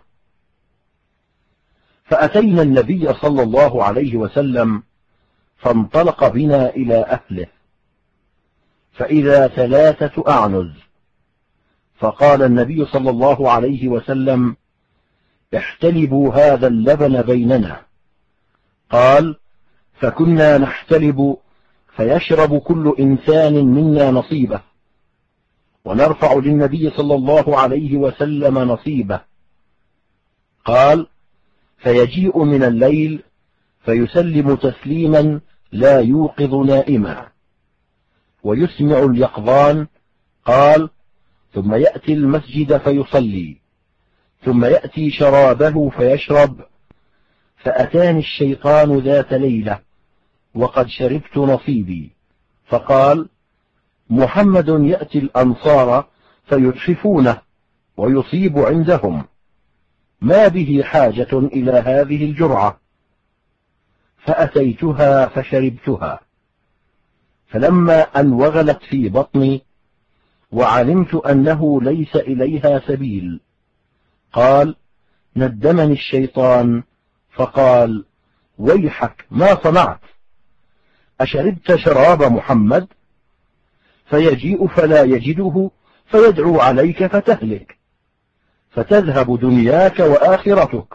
فأتينا النبي صلى الله عليه وسلم، فانطلق بنا إلى أهله، فإذا 3 أعنز، فقال النبي صلى الله عليه وسلم: احتلبوا هذا اللبن بيننا. قال: فكنا نحتلب، فيشرب كل إنسان منا نصيبه، ونرفع للنبي صلى الله عليه وسلم نصيبه. قال: فيجيء من الليل فيسلم تسليما لا يوقظ نائما، ويسمع اليقظان. قال: ثم يأتي المسجد فيصلي، ثم يأتي شرابه فيشرب. فأتاني الشيطان ذات ليلة وقد شربت نصيبي، فقال: محمد يأتي الأنصار فيتحفونه ويصيب عندهم، ما به حاجة إلى هذه الجرعة. فأتيتها فشربتها، فلما أن وغلت في بطني وعلمت أنه ليس إليها سبيل، قال: ندمني الشيطان فقال: ويحك، ما صنعت؟ أشربت شراب محمد؟ فيجيء فلا يجده فيدعو عليك فتهلك، فتذهب دنياك وآخرتك.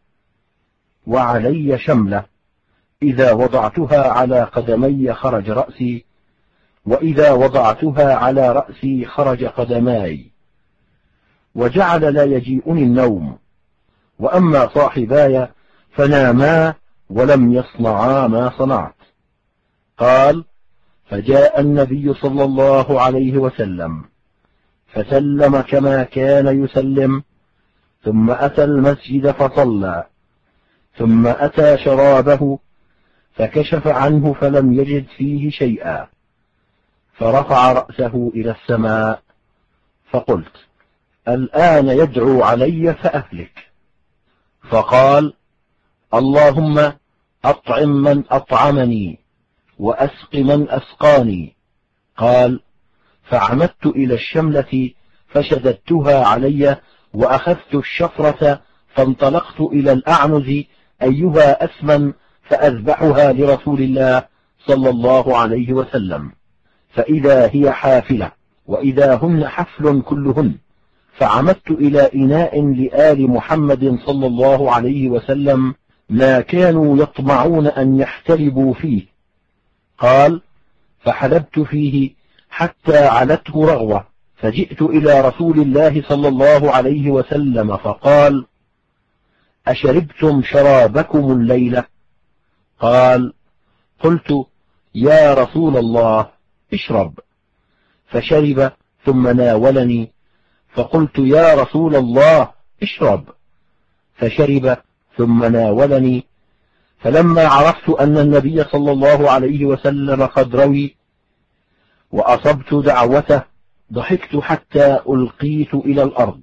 وعلي شملة، إذا وضعتها على قدمي خرج رأسي، وإذا وضعتها على رأسي خرج قدماي. وجعل لا يجيئني النوم، وأما صاحباي فناما ولم يصنعا ما صنعت. قال: فجاء النبي صلى الله عليه وسلم فسلم كما كان يسلم، ثم أتى المسجد فصلى، ثم أتى شرابه فكشف عنه فلم يجد فيه شيئا، فرفع رأسه إلى السماء، فقلت: الآن يدعو علي فأهلك. فقال: اللهم أطعم من أطعمني وأسق من أسقاني. قال: فعمدت إلى الشملة فشددتها علي، وأخذت الشفرة فانطلقت إلى الأعنز أيها أسمن فأذبحها لرسول الله صلى الله عليه وسلم، فإذا هي حافلة، وإذا هن حفل كلهن. فعمدت إلى إناء لآل محمد صلى الله عليه وسلم ما كانوا يطمعون أن يحتلبوا فيه. قال: فحلبت فيه حتى علته رغوة، فجئت إلى رسول الله صلى الله عليه وسلم فقال: أشربتم شرابكم الليلة؟ قال: قلت: يا رسول الله اشرب. فشرب ثم ناولني، فقلت يا رسول الله اشرب، فشرب ثم ناولني. فلما عرفت أن النبي صلى الله عليه وسلم قد روي وأصبت دعوته ضحكت حتى ألقيت إلى الأرض.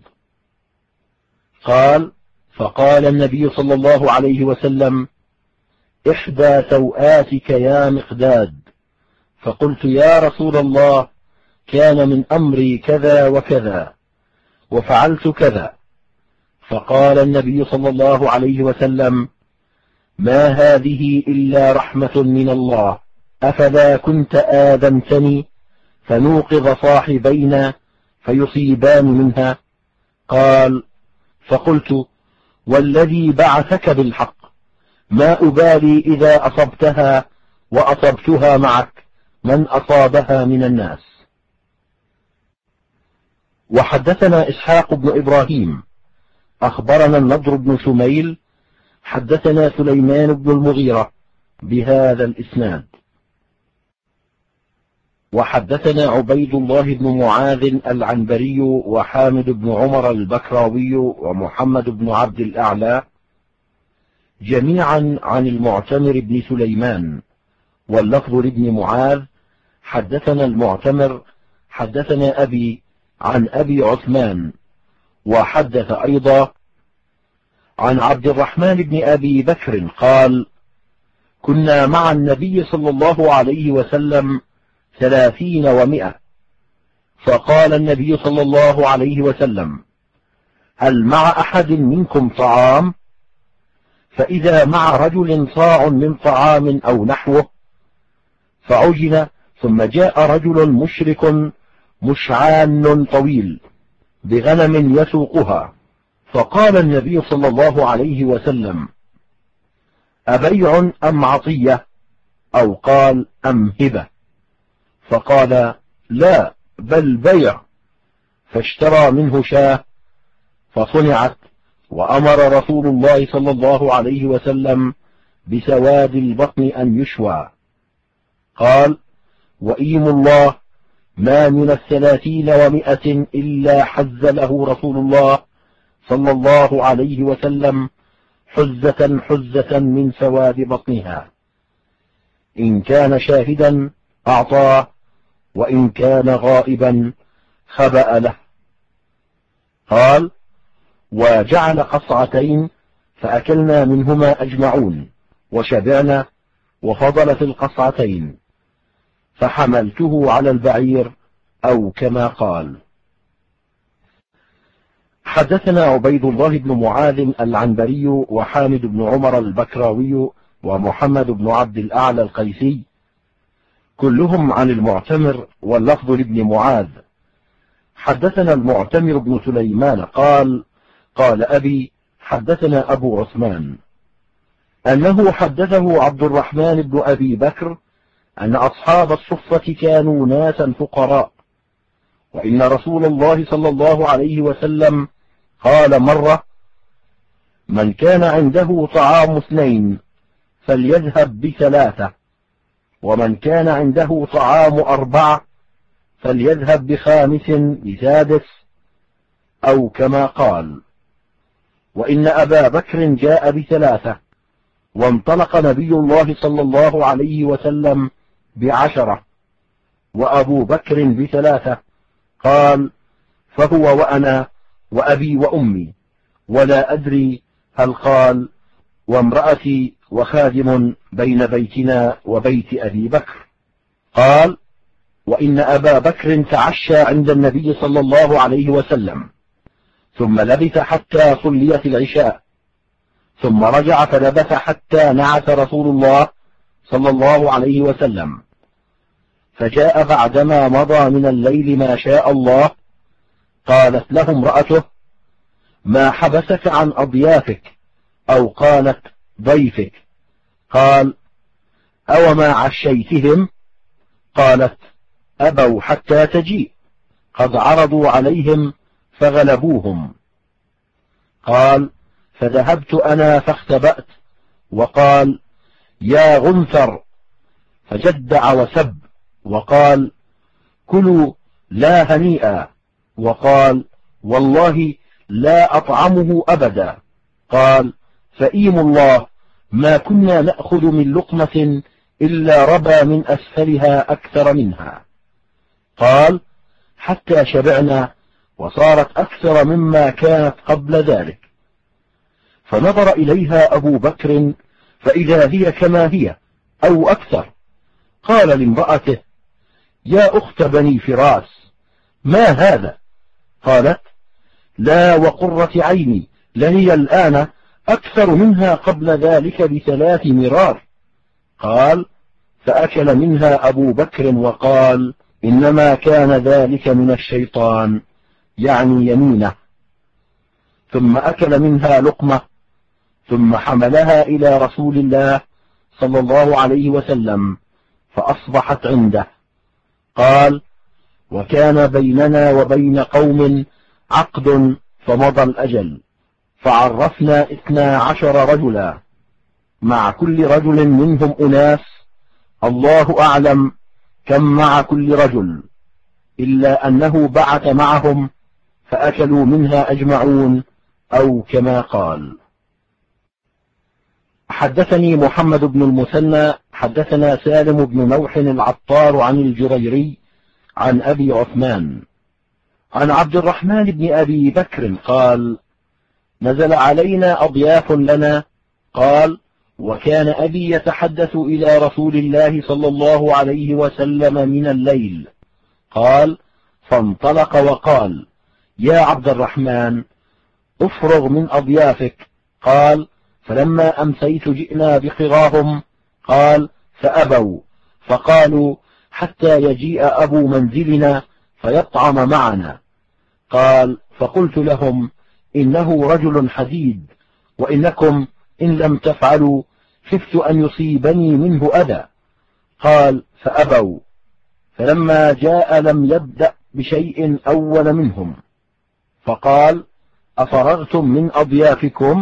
قال: فقال النبي صلى الله عليه وسلم: إحدى سوآتك يا مقداد. فقلت يا رسول الله كان من أمري كذا وكذا وفعلت كذا. فقال النبي صلى الله عليه وسلم: ما هذه إلا رحمة من الله، أفلا كنت آذنتني فنوقظ صاحبينا فيصيبان منها؟ قال: فقلت والذي بعثك بالحق ما أبالي إذا أصبتها وأصبتها معك من أصابها من الناس. وحدثنا إسحاق بن إبراهيم أخبرنا النضر بن شميل حدثنا سليمان بن المغيرة بهذا الإسناد. وحدثنا عبيد الله بن معاذ العنبري وحامد بن عمر البكراوي ومحمد بن عبد الأعلى جميعا عن المعتمر بن سليمان، واللفظ لابن معاذ: حدثنا المعتمر حدثنا أبي عن أبي عثمان. وحدث أيضا عن عبد الرحمن بن أبي بكر قال: كنا مع النبي صلى الله عليه وسلم 30 و100، فقال النبي صلى الله عليه وسلم: هل مع أحد منكم طعام؟ فإذا مع رجل صاع من طعام أو نحوه فعجن، ثم جاء رجل مشرك مشعان طويل بغنم يسوقها، فقال النبي صلى الله عليه وسلم: أبيع أم عطية؟ أو قال: أم هبة؟ فقال: لا، بل بيع. فاشترى منه شاة فصنعت، وأمر رسول الله صلى الله عليه وسلم بسواد البطن أن يشوى. قال: وإيم الله ما من 30 و100 إلا حز له رسول الله صلى الله عليه وسلم حزة حزة من سواد بطنها، إن كان شاهدا أعطاه، وإن كان غائبا خبأ له. قال: وجعل قصعتين فأكلنا منهما أجمعون وشبعنا، وفضلت القصعتين فحملته على البعير، أو كما قال. حدثنا عبيد الله بن معاذ العنبري وحامد بن عمر البكراوي ومحمد بن عبد الأعلى القيسي كلهم عن المعتمر، واللفظ لابن معاذ. حدثنا المعتمر بن سليمان قال: قال أبي حدثنا أبو عثمان أنه حدثه عبد الرحمن بن أبي بكر أن أصحاب الصفة كانوا ناسا فقراء، وإن رسول الله صلى الله عليه وسلم قال مرة: من كان عنده طعام 2 فليذهب ب3، ومن كان عنده طعام 4 فليذهب ب5 ب6، أو كما قال. وإن أبا بكر جاء ب3، وانطلق نبي الله صلى الله عليه وسلم ب10، وأبو بكر ب3. قال: فهو وأنا وأبي وأمي، ولا أدري هل قال وامرأتي وخادم بين بيتنا وبيت أبي بكر. قال: وإن أبا بكر تعشى عند النبي صلى الله عليه وسلم، ثم لبث حتى صليت العشاء، ثم رجع فلبث حتى نعس رسول الله صلى الله عليه وسلم، فجاء بعدما مضى من الليل ما شاء الله. قالت له امرأته: ما حبسك عن أضيافك؟ أو قالت: ضيفك. قال: أو ما عشيتهم؟ قالت: أبوا حتى تجيء، قد عرضوا عليهم فغلبوهم. قال: فذهبت أنا فاختبأت، وقال: يا غنثر، فجدع وسب، وقال: كلوا لا هنيئا، وقال: والله لا أطعمه أبدا. قال: فإيم الله ما كنا نأخذ من لقمة إلا ربى من أسفلها أكثر منها. قال: حتى شبعنا وصارت أكثر مما كانت قبل ذلك. فنظر إليها أبو بكر فإذا هي كما هي أو أكثر. قال لامرأته: يا أخت بني فراس، ما هذا؟ قالت: لا وقرة عيني، لهي الآن أكثر منها قبل ذلك ب3 مرار. قال: فأكل منها أبو بكر وقال: إنما كان ذلك من الشيطان، يعني يمينه. ثم أكل منها لقمة، ثم حملها إلى رسول الله صلى الله عليه وسلم فأصبحت عنده. قال: وكان بيننا وبين قوم عقد فمضى الأجل، فعرفنا 12 رجلا، مع كل رجل منهم أناس، الله أعلم كم مع كل رجل، إلا أنه بعث معهم فأكلوا منها أجمعون، أو كما قال. حدثني محمد بن المثنى حدثنا سالم بن نوح العطار عن الجريري عن أبي عثمان عن عبد الرحمن بن أبي بكر قال: نزل علينا أضياف لنا. قال: وكان أبي يتحدث إلى رسول الله صلى الله عليه وسلم من الليل. قال: فانطلق وقال: يا عبد الرحمن، افرغ من أضيافك. قال: فلما أمسيت جئنا بخراهم. قال: فأبوا، فقالوا: حتى يجيء أبو منزلنا فيطعم معنا. قال: فقلت لهم: إنه رجل حديد، وإنكم إن لم تفعلوا خفت أن يصيبني منه أذى. قال: فأبوا. فلما جاء لم يبدأ بشيء أول منهم، فقال: أفرغتم من أضيافكم؟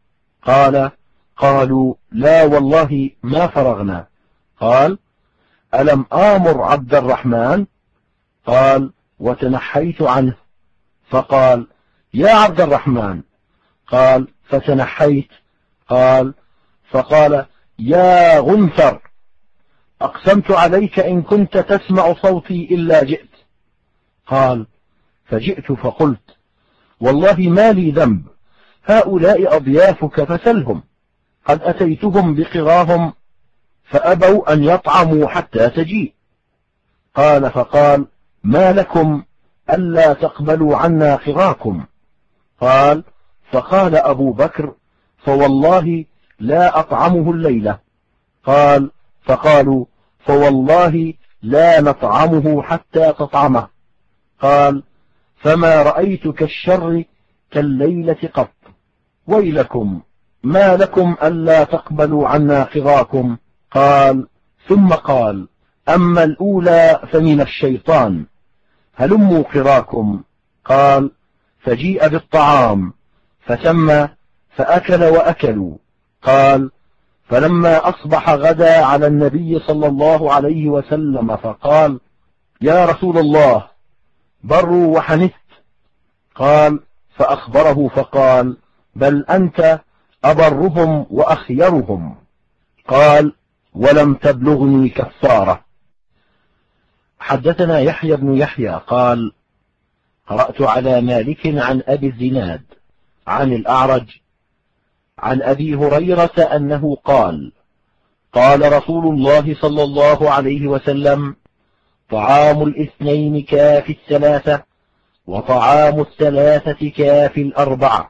قالوا: لا والله ما فرغنا. قال: ألم آمر عبد الرحمن؟ قال: وتنحيت عنه. فقال: يا عبد الرحمن. قال: فتنحيت. قال: فقال: يا غنثر، أقسمت عليك إن كنت تسمع صوتي إلا جئت. قال: فجئت فقلت: والله ما لي ذنب، هؤلاء أضيافك فسلهم، قد أتيتهم بقراهم فأبوا أن يطعموا حتى تجيء. قال: فقال: ما لكم ألا تقبلوا عنا قراكم؟ قال: فقال أبو بكر: فوالله لا أطعمه الليلة. قال: فقالوا: فوالله لا نطعمه حتى تطعمه. قال: فما رأيت كالشر كالليلة قط، ويلكم ما لكم ألا تقبلوا عنا قراكم؟ قال: ثم قال: أما الأولى فمن الشيطان، هلموا قراكم. قال: فجيء بالطعام فسمى فأكل وأكلوا. قال: فلما أصبح غدا على النبي صلى الله عليه وسلم فقال: يا رسول الله، بروا وحنثت. قال: فأخبره فقال: بل أنت أبرهم وأخيرهم. قال: ولم تبلغني كفارة. حدثنا يحيى بن يحيى قال: قرأت على مالك عن أبي الزناد عن الأعرج عن أبي هريرة أنه قال: قال رسول الله صلى الله عليه وسلم: طعام الاثنين كافي الثلاثة، وطعام الثلاثة كافي الأربعة.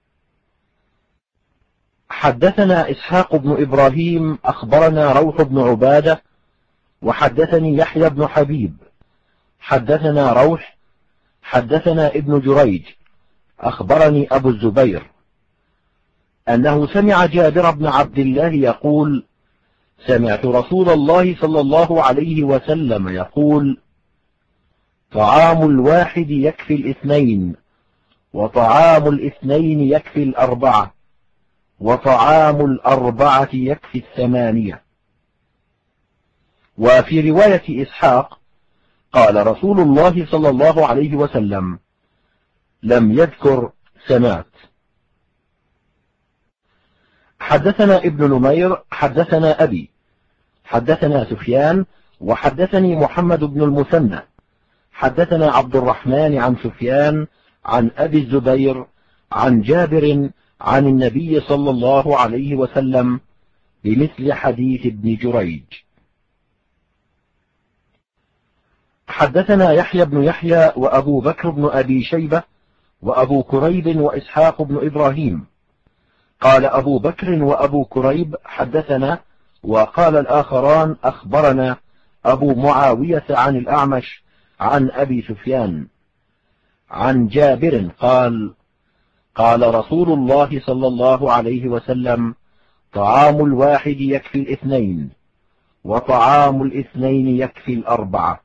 حدثنا إسحاق بن إبراهيم أخبرنا روح بن عبادة وحدثني يحيى بن حبيب حدثنا روح حدثنا ابن جريج أخبرني أبو الزبير أنه سمع جابر بن عبد الله يقول: سمعت رسول الله صلى الله عليه وسلم يقول: طعام الواحد يكفي الاثنين، وطعام الاثنين يكفي الأربعة، وطعام الأربعة يكفي الثمانية. وفي رواية إسحاق قال رسول الله صلى الله عليه وسلم: لم يذكر سمعت. حدثنا ابن نمير حدثنا أبي حدثنا سفيان وحدثني محمد بن المثنى حدثنا عبد الرحمن عن سفيان عن أبي الزبير عن جابر عن النبي صلى الله عليه وسلم بمثل حديث ابن جريج. حدثنا يحيى بن يحيى وأبو بكر بن أبي شيبة وأبو كريب وإسحاق بن إبراهيم. قال أبو بكر وأبو كريب حدثنا، وقال الآخران أخبرنا أبو معاوية عن الأعمش عن أبي سفيان عن جابر قال: قال رسول الله صلى الله عليه وسلم: طعام الواحد يكفي الاثنين، وطعام الاثنين يكفي الأربعة.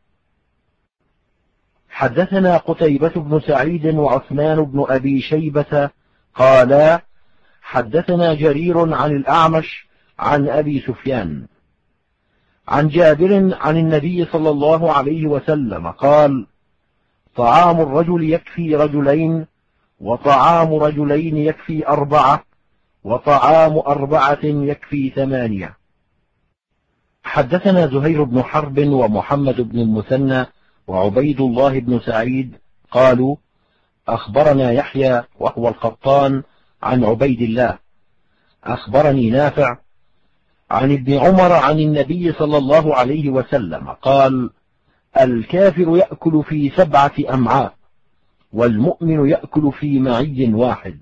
حدثنا قتيبة بن سعيد وعثمان بن أبي شيبة قالا: حدثنا جرير عن الأعمش عن أبي سفيان عن جابر عن النبي صلى الله عليه وسلم قال: طعام الرجل يكفي رجلين، وطعام رجلين يكفي أربعة، وطعام أربعة يكفي ثمانية. حدثنا زهير بن حرب ومحمد بن المثنى وعبيد الله بن سعيد قالوا: أخبرنا يحيى وهو القطان عن عبيد الله أخبرني نافع عن ابن عمر عن النبي صلى الله عليه وسلم قال: الكافر يأكل في 7 أمعاء، والمؤمن يأكل في معي واحد.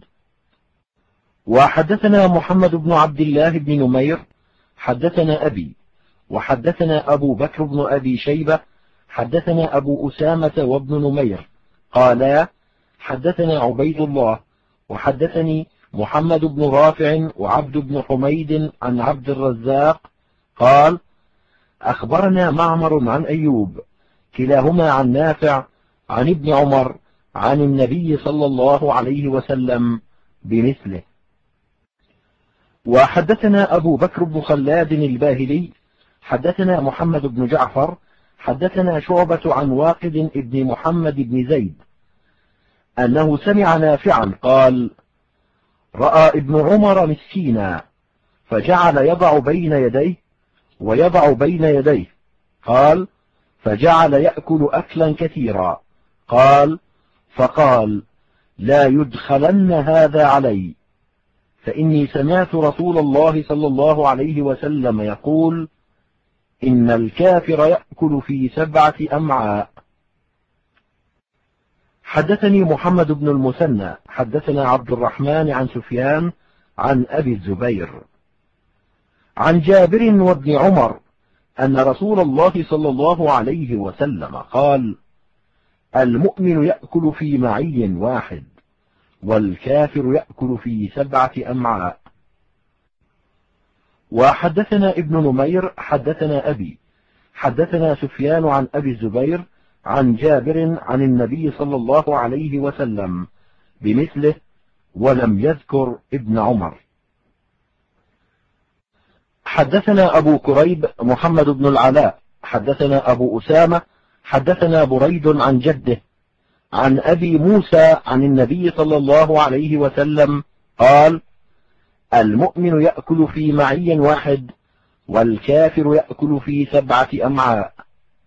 وحدثنا محمد بن عبد الله بن نمير حدثنا أبي وحدثنا أبو بكر بن أبي شيبة حدثنا أبو أسامة وابن نمير قالا: حدثنا عبيد الله وحدثني محمد بن رافع وعبد بن حميد عن عبد الرزاق قال: أخبرنا معمر عن أيوب كلاهما عن نافع عن ابن عمر عن النبي صلى الله عليه وسلم بمثله. وحدثنا أبو بكر بن خلاد الباهلي حدثنا محمد بن جعفر حدثنا شعبة عن واقد ابن محمد بن زيد أنه سمع نافعا قال: رأى ابن عمر مسكينا فجعل يضع بين يديه ويضع بين يديه، قال: فجعل يأكل أكلا كثيرا، قال: فقال: لا يدخلن هذا علي، فإني سمعت رسول الله صلى الله عليه وسلم يقول: إن الكافر يأكل في 7 أمعاء. حدثني محمد بن المثنى حدثنا عبد الرحمن عن سفيان عن أبي الزبير عن جابر وابن عمر أن رسول الله صلى الله عليه وسلم قال: المؤمن يأكل في معي واحد، والكافر يأكل في 7 أمعاء. وحدثنا ابن نمير حدثنا أبي حدثنا سفيان عن أبي الزبير عن جابر عن النبي صلى الله عليه وسلم بمثله، ولم يذكر ابن عمر. حدثنا أبو كريب محمد بن العلاء حدثنا أبو أسامة حدثنا بريد عن جده عن أبي موسى عن النبي صلى الله عليه وسلم قال: المؤمن يأكل في معي واحد، والكافر يأكل في 7 أمعاء.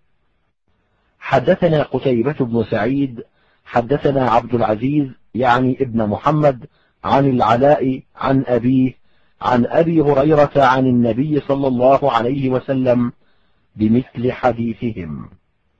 حدثنا قتيبة بن سعيد حدثنا عبد العزيز يعني ابن محمد عن العلاء عن أبيه عن أبي هريرة عن النبي صلى الله عليه وسلم بمثل حديثهم.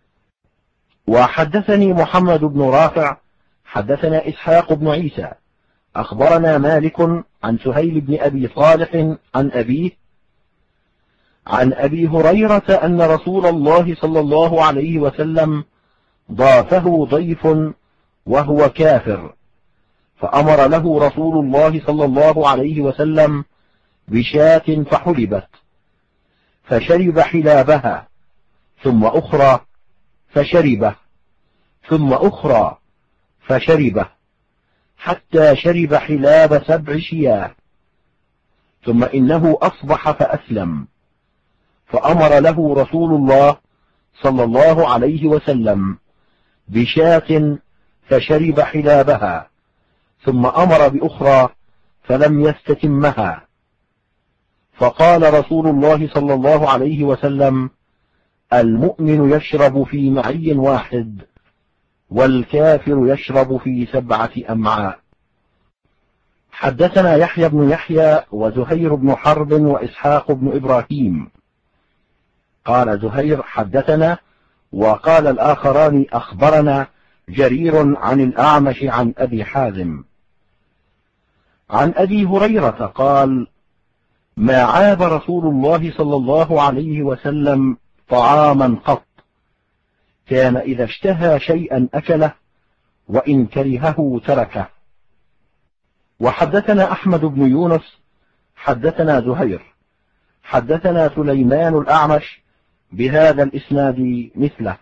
وحدثني محمد بن رافع حدثنا إسحاق بن عيسى أخبرنا مالك عن سهيل بن أبي صالح عن أبيه عن أبي هريرة أن رسول الله صلى الله عليه وسلم ضافه ضيف وهو كافر، فأمر له رسول الله صلى الله عليه وسلم بشاة فحلبت، فشرب حلابها، ثم أخرى فشربه، ثم أخرى فشربه، حتى شرب حلاب 7 شياه، ثم إنه أصبح فأسلم، فأمر له رسول الله صلى الله عليه وسلم بشاة فشرب حلابها، ثم أمر بأخرى فلم يستتمها. فقال رسول الله صلى الله عليه وسلم: المؤمن يشرب في معي واحد، والكافر يشرب في 7 أمعاء. حدثنا يحيى بن يحيى وزهير بن حرب وإسحاق بن إبراهيم. قال زهير: حدثنا، وقال الآخران: أخبرنا جرير عن الأعمش عن أبي حازم عن أبي هريرة قال: ما عاب رسول الله صلى الله عليه وسلم طعاما قط، كان إذا اشتهى شيئا أكله، وإن كرهه تركه. وحدثنا أحمد بن يونس حدثنا زهير حدثنا سليمان الأعمش بهذا الإسناد مثله.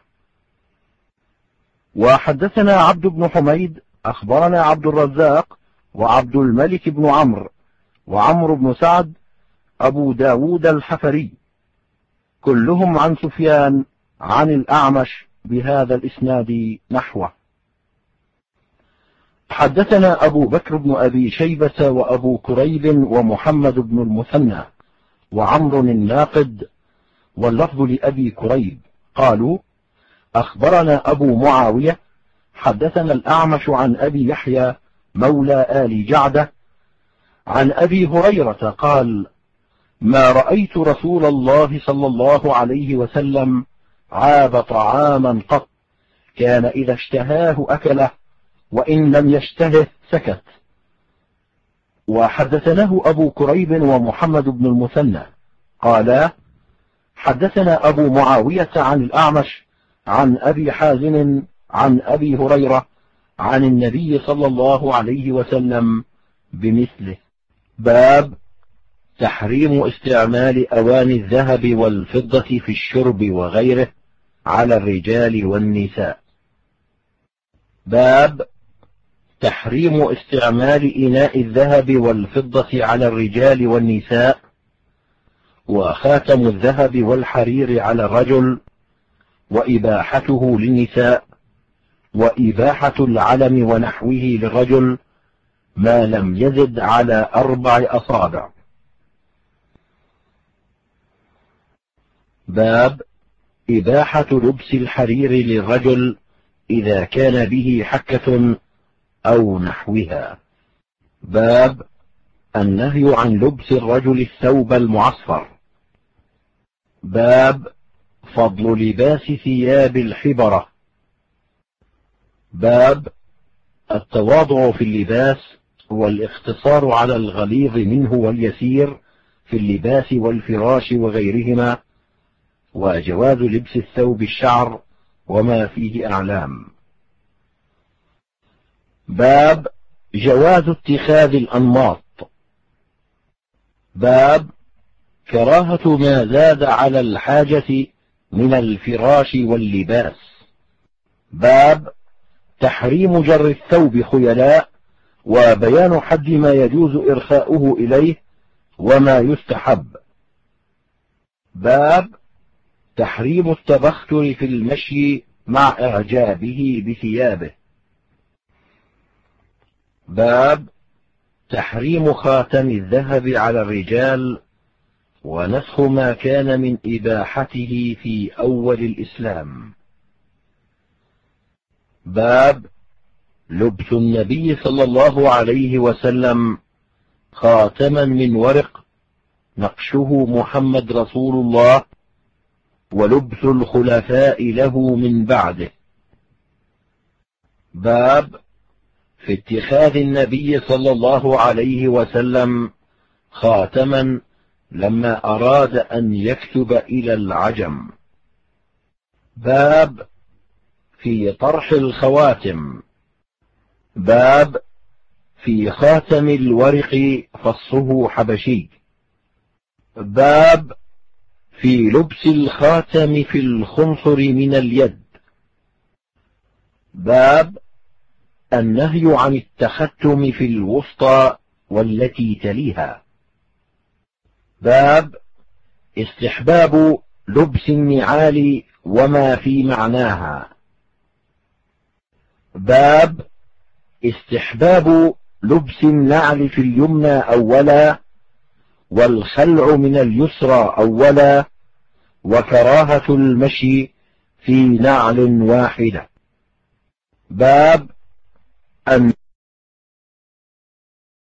وحدثنا عبد بن حميد أخبرنا عبد الرزاق وعبد الملك بن عمرو وعمرو بن سعد أبو داود الحفري، كلهم عن سفيان عن الأعمش بهذا الإسناد نحوه. حدثنا أبو بكر بن أبي شيبة وأبو كريب ومحمد بن المثنى وعمر الناقد، واللفظ لأبي كريب، قالوا: أخبرنا أبو معاوية حدثنا الأعمش عن أبي يحيى مولى آل جعدة عن أبي هريرة قال: ما رأيت رسول الله صلى الله عليه وسلم عاب طعاما قط، كان إذا اشتهاه أكله، وإن لم يشتهه سكت. وحدثناه أبو كريب ومحمد بن المثنى قالا: حدثنا أبو معاوية عن الأعمش عن أبي حازم عن أبي هريرة عن النبي صلى الله عليه وسلم بمثله. باب تحريم استعمال أواني الذهب والفضة في الشرب وغيره على الرجال والنساء. باب تحريم استعمال إناء الذهب والفضة على الرجال والنساء، وخاتم الذهب والحرير على الرجل، وإباحته للنساء، وإباحة العلم ونحوه للرجل ما لم يزد على 4 أصابع. باب إباحة لبس الحرير للرجل إذا كان به حكة أو نحوها. باب النهي عن لبس الرجل الثوب المعصفر. باب فضل لباس ثياب الحبرة. باب التواضع في اللباس والاقتصار على الغليظ منه واليسير في اللباس والفراش وغيرهما، وجواز لبس الثوب الشعر وما فيه أعلام. باب جواز اتخاذ الأنماط. باب كراهة ما زاد على الحاجة من الفراش واللباس. باب تحريم جر الثوب خيلاء، وبيان حد ما يجوز إرخاؤه إليه وما يستحب. باب تحريم التبختر في المشي مع إعجابه بثيابه. باب تحريم خاتم الذهب على الرجال، ونسخ ما كان من إباحته في أول الإسلام. باب لبس النبي صلى الله عليه وسلم خاتما من ورق نقشه محمد رسول الله، ولبس الخلفاء له من بعده. باب في اتخاذ النبي صلى الله عليه وسلم خاتما لما أراد أن يكتب إلى العجم. باب في طرح الخواتم. باب في خاتم الورق فصه حبشي. باب في لبس الخاتم في الخنصر من اليد. باب النهي عن التختم في الوسطى والتي تليها. باب استحباب لبس النعال وما في معناها. باب استحباب لبس النعل في اليمنى أولا، والخلع من اليسرى أولا، وكراهة المشي في نعل واحدة. باب أن